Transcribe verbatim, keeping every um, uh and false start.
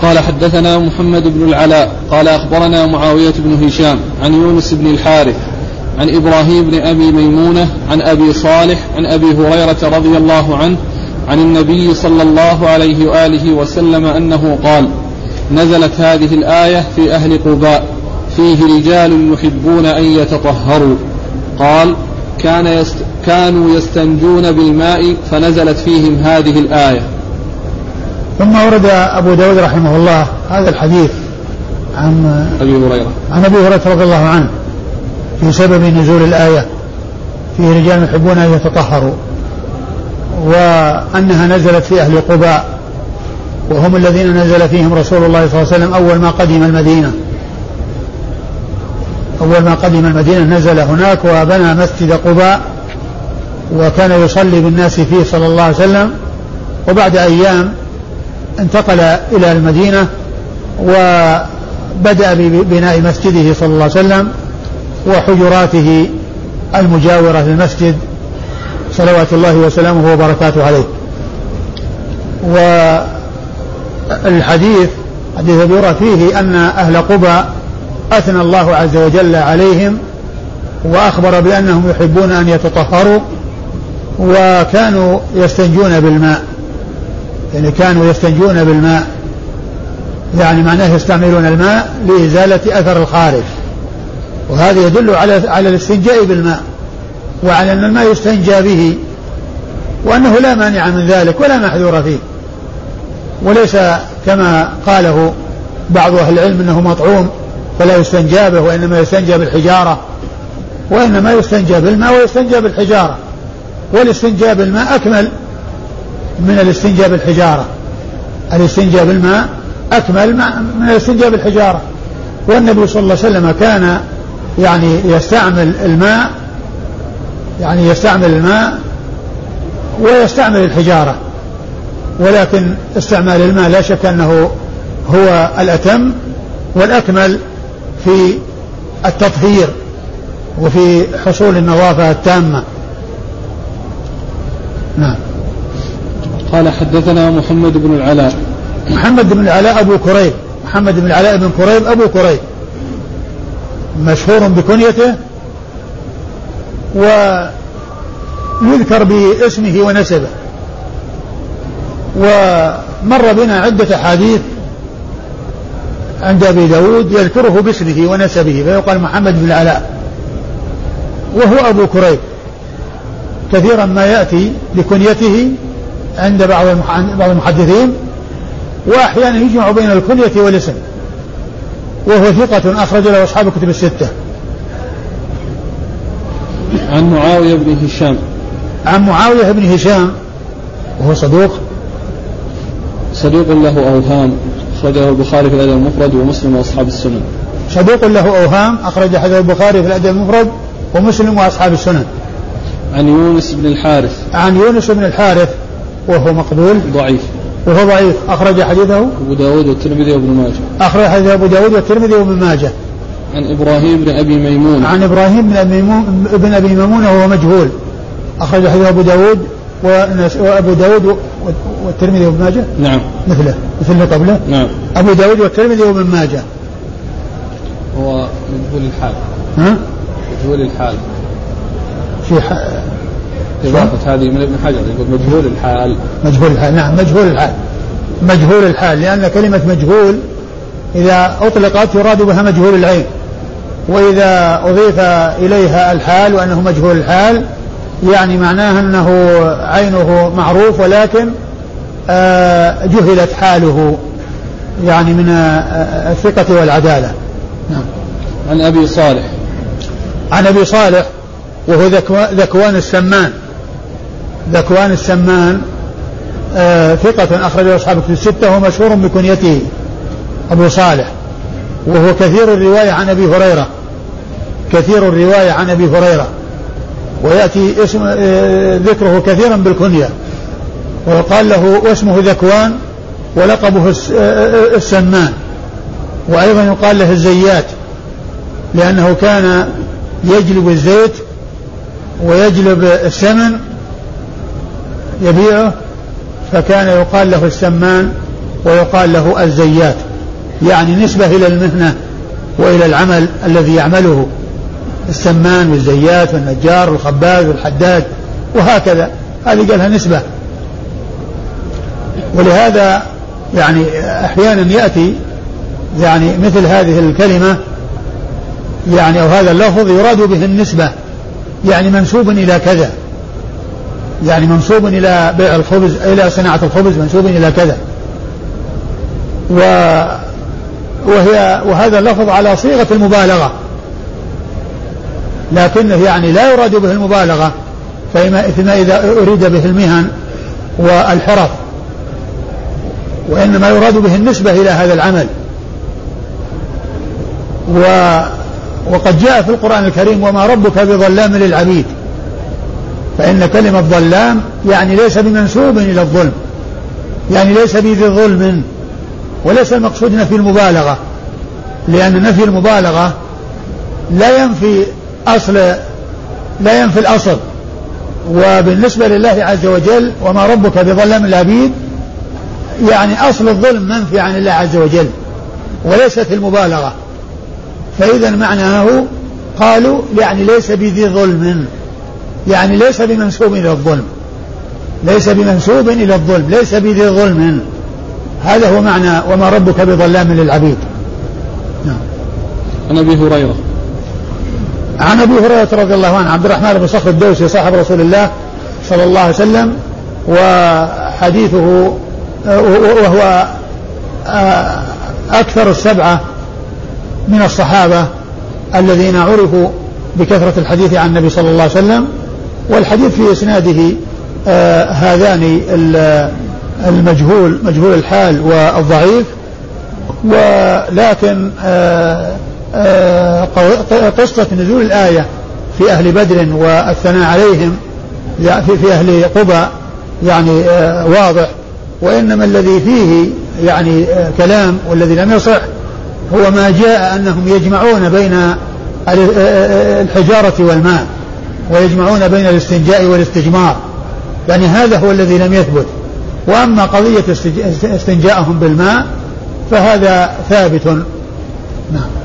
قال حدثنا محمد بن العلاء قال أخبرنا معاوية بن هشام عن يونس بن الحارث عن إبراهيم بن أبي ميمونة عن أبي صالح عن أبي هريرة رضي الله عنه عن النبي صلى الله عليه وآله وسلم أنه قال: نزلت هذه الآية في أهل قباء فيه رجال يحبون أن يتطهروا. قال: كان يست كانوا يستنجون بالماء فنزلت فيهم هذه الآية. ثم ورد أبو داود رحمه الله هذا الحديث عن أبي هريرة عن أبي هريرة رضي الله عنه في سبب نزول الآية فيه رجال يحبون أن يتطهروا، وأنها نزلت في أهل قباء وهم الذين نزل فيهم رسول الله صلى الله عليه وسلم أول ما قدم المدينة أول ما قدم المدينة نزل هناك وبنى مسجد قباء وكان يصلي بالناس فيه صلى الله عليه وسلم، وبعد أيام انتقل إلى المدينة وبدأ ببناء مسجده صلى الله عليه وسلم وحجراته المجاورة للمسجد صلوات الله وسلامه وبركاته عليه. والحديث حديث أبي هريرة فيه أن أهل قباء أثنى الله عز وجل عليهم وأخبر بأنهم يحبون أن يتطهروا وكانوا يستنجون بالماء، يعني كانوا يستنجون بالماء يعني معناه يستعملون الماء لإزالة أثر الخارج، وهذا يدل على على الاستنجاء بالماء وعلى أن الماء يستنجى به وأنه لا مانع من ذلك ولا محذور فيه، وليس كما قاله بعض أهل العلم أنه مطعوم فلا يستنجى به وإنما يستنجى بالحجارة، وإنما يستنجى بالماء ويستنجى بالحجارة، والاستنجاء بالماء أكمل من الاستنجاء بالحجارة. الاستنجاء بالماء أكمل من الاستنجاء بالحجارة، والنبي صلى الله عليه وسلم كان يعني يستعمل الماء يعني يستعمل الماء ويستعمل الحجارة، ولكن استعمال الماء لا شك أنه هو الأتم والأكمل في التطهير وفي حصول النظافة التامة. نعم. قال حدثنا محمد بن العلاء محمد بن العلاء أبو كريب محمد بن العلاء بن كريب أبو كريب مشهور بكنيته ويذكر باسمه ونسبه، ومر بنا عدة حديث عند أبي داود يذكره باسمه ونسبه فيقال محمد بن العلاء وهو أبو كريب. كثيرا ما يأتي بكنيته عند بعض المحدثين وأحيانا يجمع بين الكنية والاسم، وهو ثقة أخرج له أصحاب الكتب الستة. عن معاوية بن هشام عن معاوية بن هشام وهو صدوق صدوق له أوهام أخرجه البخاري في الأدب المفرد ومسلم وأصحاب السنن. صدوق له أوهام أخرج حديث البخاري في الأدب المفرد ومسلم وأصحاب السنن. عن يونس بن الحارث عن يونس بن الحارث وهو مقبول ضعيف وهو ضعيف أخرج حديثه أبو داود والترمذي وابن ماجه أخرج حديث أبو داود والترمذي وابن ماجه. عن إبراهيم بن أبي ميمون عن إبراهيم بن أبي ميمون بن أبي ميمون وهو مجهول أخرج حديث أبو داود وأبو داود والترمذي وابن ماجه. نعم مثله مثل ما قبله. نعم. أبو داود والترمذي وابن ماجه. هو مجهول الحال. ها؟ مجهول الحال. في ح... إضافة هذه من ابن حجر يقول مجهول الحال. مجهول الحال نعم مجهول الحال مجهول الحال لأن كلمة مجهول إذا أطلقت يراد بها مجهول العين، وإذا أضيف إليها الحال وأنه مجهول الحال يعني معناه أنه عينه معروف ولكن آه جهلت حاله يعني من آه الثقة والعدالة. نعم. عن أبي صالح عن أبي صالح وهو ذكوان السمان ذكوان السمان آه ثقة أخرجه أصحاب الكتب الستة ومشهور بكنيته أبو صالح، وهو كثير الرواية عن أبي هريرة كثير الرواية عن أبي هريرة ويأتي اسم آه ذكره كثيرا بالكنية، ويقال له واسمه ذكوان ولقبه السمان، وأيضا يقال له الزيات لأنه كان يجلب الزيت ويجلب السمن يبيعه فكان يقال له السمان ويقال له الزيات، يعني نسبة إلى المهنة وإلى العمل الذي يعمله، السمان والزيات والنجار والخباز والحداد وهكذا، هذه قالها نسبة. ولهذا يعني أحيانا يأتي يعني مثل هذه الكلمة يعني أو هذا اللفظ يراد به النسبة، يعني منسوب إلى كذا، يعني منسوب إلى بيع الخبز، إلى صناعة الخبز، منسوب إلى كذا. و وهي وهذا اللفظ على صيغة المبالغة، لكنه يعني لا يراد به المبالغة، فإما إذا أريد به المهن والحرف، وإنما يراد به النسبة إلى هذا العمل. و وقد جاء في القرآن الكريم وما ربك بظلام للعبيد، فإن كلمة ظلام يعني ليس بمنسوب إلى الظلم، يعني ليس بذي ظلم، وليس المقصود نفي المبالغة، لأن نفي المبالغة لا ينفي أصل لا ينفي الأصل. وبالنسبة لله عز وجل وما ربك بظلام للعبيد، يعني أصل الظلم منفي عن الله عز وجل وليست المبالغة، فإذا معناه قالوا يعني ليس بذي ظلم، يعني ليس بمنسوب إلى الظلم، ليس بمنسوب إلى الظلم، ليس بذي ظلم. هذا هو معنى وما ربك بظلام للعبيد. نعم. عن أبي هريرة عن أبي هريرة رضي الله عنه، عبد الرحمن بن صخر الدوسي صاحب رسول الله صلى الله عليه وسلم، وحديثه وهو أكثر السبعة من الصحابة الذين عرفوا بكثرة الحديث عن النبي صلى الله عليه وسلم. والحديث في إسناده آه هذان المجهول مجهول الحال والضعيف، ولكن آه آه قصة نزول الآية في أهل بدر والثناء عليهم في, في أهل قبى يعني آه واضح، وإنما الذي فيه يعني آه كلام والذي لم يصح هو ما جاء أنهم يجمعون بين الحجارة والماء، ويجمعون بين الاستنجاء والاستجمار، يعني هذا هو الذي لم يثبت. وأما قضية استنجاءهم بالماء فهذا ثابت. نعم.